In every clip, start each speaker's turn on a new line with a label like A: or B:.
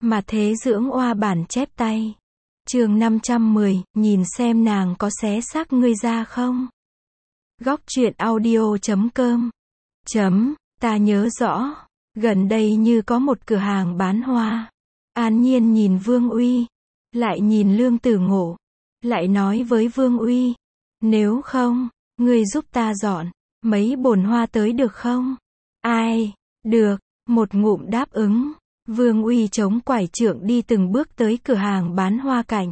A: Mà thế dưỡng oa bản chép tay. Chương 510, nhìn xem nàng có xé xác ngươi ra không? Góc truyện audio.com. Ta nhớ rõ, gần đây như có một cửa hàng bán hoa. An Nhiên nhìn Vương Uy, lại nhìn Lương Tử Ngộ, lại nói với Vương Uy, nếu không, ngươi giúp ta dọn mấy bồn hoa tới được không? Ai, được, một ngụm đáp ứng. Vương Uy chống quải trượng đi từng bước tới cửa hàng bán hoa cạnh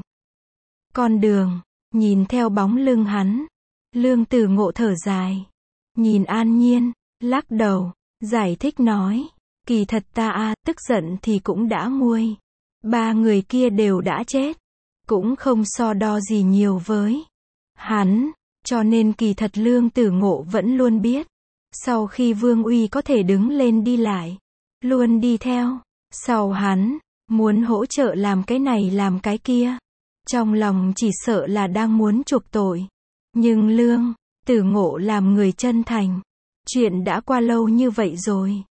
A: con đường, nhìn theo bóng lưng hắn. Lương Tử Ngộ thở dài, nhìn An Nhiên, lắc đầu, giải thích nói, kỳ thật ta tức giận thì cũng đã nguôi. Ba người kia đều đã chết, cũng không so đo gì nhiều với hắn, cho nên kỳ thật Lương Tử Ngộ vẫn luôn biết. Sau khi Vương Uy có thể đứng lên đi lại, luôn đi theo sau hắn, muốn hỗ trợ làm cái này làm cái kia. Trong lòng chỉ sợ là đang muốn chuộc tội. Nhưng Lương Tử Ngộ làm người chân thành. Chuyện đã qua lâu như vậy rồi.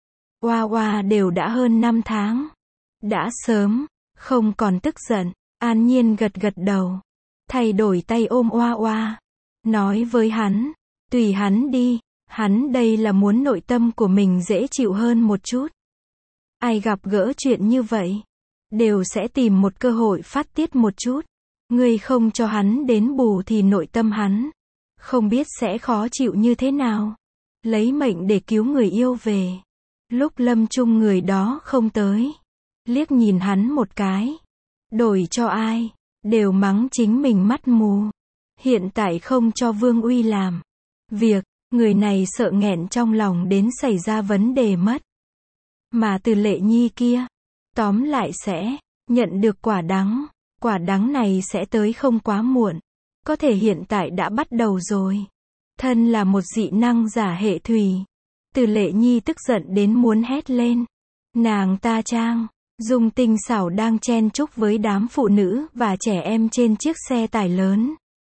A: Oa đều đã hơn 5 tháng. Đã sớm, không còn tức giận. An Nhiên gật gật đầu. Thay đổi tay ôm Oa. Nói với hắn, tùy hắn đi. Hắn đây là muốn nội tâm của mình dễ chịu hơn một chút. Ai gặp gỡ chuyện như vậy, đều sẽ tìm một cơ hội phát tiết một chút. Ngươi không cho hắn đến bù thì nội tâm hắn không biết sẽ khó chịu như thế nào. Lấy mệnh để cứu người yêu về. Lúc lâm chung người đó không tới, liếc nhìn hắn một cái, đổi cho ai, đều mắng chính mình mắt mù. Hiện tại không cho Vương Uy làm việc, người này sợ nghẹn trong lòng đến xảy ra vấn đề mất. Mà Từ Lệ Nhi kia, tóm lại sẽ nhận được quả đắng này sẽ tới không quá muộn. Có thể hiện tại đã bắt đầu rồi. Thân là một dị năng giả hệ thủy, Từ Lệ Nhi tức giận đến muốn hét lên. Nàng ta trang dung tinh xảo đang chen chúc với đám phụ nữ và trẻ em trên chiếc xe tải lớn.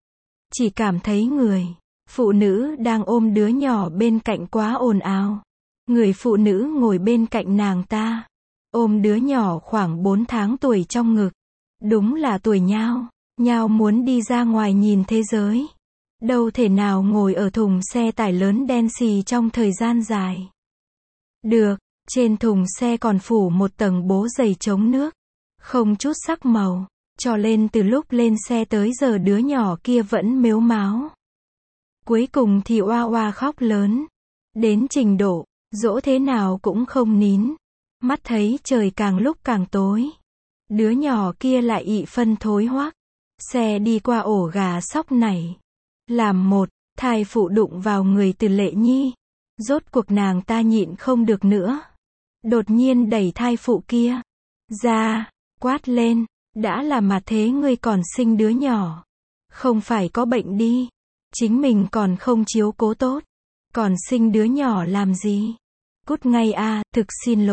A: Chỉ cảm thấy người phụ nữ đang ôm đứa nhỏ bên cạnh quá ồn ào. Người phụ nữ ngồi bên cạnh nàng ta, ôm đứa nhỏ khoảng 4 tháng tuổi trong ngực. Đúng là tuổi nhao muốn đi ra ngoài nhìn thế giới. Đâu thể nào ngồi ở thùng xe tải lớn đen xì trong thời gian dài được. Trên thùng xe còn phủ một tầng bố giày chống nước, không chút sắc màu, cho nên từ lúc lên xe tới giờ đứa nhỏ kia vẫn mếu máo. Cuối cùng thì Oa khóc lớn, đến trình độ dỗ thế nào cũng không nín. Mắt thấy trời càng lúc càng tối, đứa nhỏ kia lại ị phân thối hoác. Xe đi qua ổ gà sóc này, làm một thai phụ đụng vào người Từ Lệ Nhi. Rốt cuộc nàng ta nhịn không được nữa, đột nhiên đẩy thai phụ kia ra, quát lên, đã là mà thế ngươi còn sinh đứa nhỏ, không phải có bệnh đi, chính mình còn không chiếu cố tốt, còn sinh đứa nhỏ làm gì? Cút ngay thực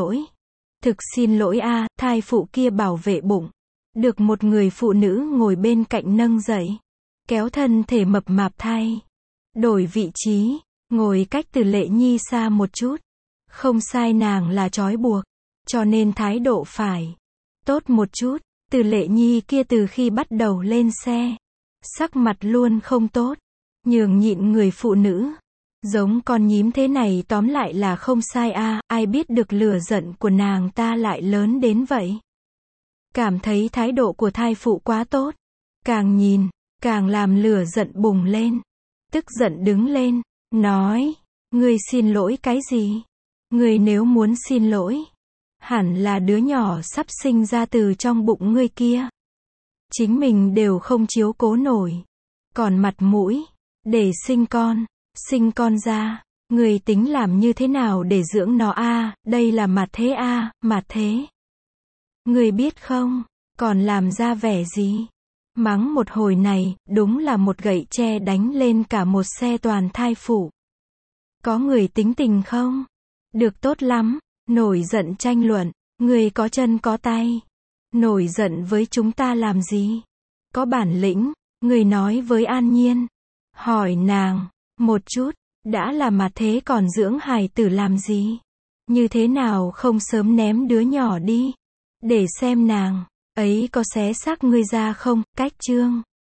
A: xin lỗi thai phụ kia bảo vệ bụng, được một người phụ nữ ngồi bên cạnh nâng dậy, kéo thân thể mập mạp thai, đổi vị trí, ngồi cách Từ Lệ Nhi xa một chút. Không sai, nàng là trói buộc, cho nên thái độ phải tốt một chút. Từ Lệ Nhi kia từ khi bắt đầu lên xe, sắc mặt luôn không tốt, nhường nhịn người phụ nữ, giống con nhím thế này tóm lại là không sai ai biết được lửa giận của nàng ta lại lớn đến vậy. Cảm thấy thái độ của thai phụ quá tốt, càng nhìn, càng làm lửa giận bùng lên. Tức giận đứng lên, nói, ngươi xin lỗi cái gì? Ngươi nếu muốn xin lỗi, hẳn là đứa nhỏ sắp sinh ra từ trong bụng ngươi kia. Chính mình đều không chiếu cố nổi, còn mặt mũi để sinh con ra, ngươi tính làm như thế nào để dưỡng nó đây là mặt thế mặt thế. Ngươi biết không, còn làm ra vẻ gì? Mắng một hồi này, đúng là một gậy tre đánh lên cả một xe toàn thai phụ. Có người tính tình không? Được tốt lắm, nổi giận tranh luận, người có chân có tay. Nổi giận với chúng ta làm gì? Có bản lĩnh, người nói với An Nhiên. Hỏi nàng, một chút, đã là mà thế còn dưỡng hài tử làm gì? Như thế nào không sớm ném đứa nhỏ đi? để xem nàng ấy có xé xác ngươi ra không, cách chương.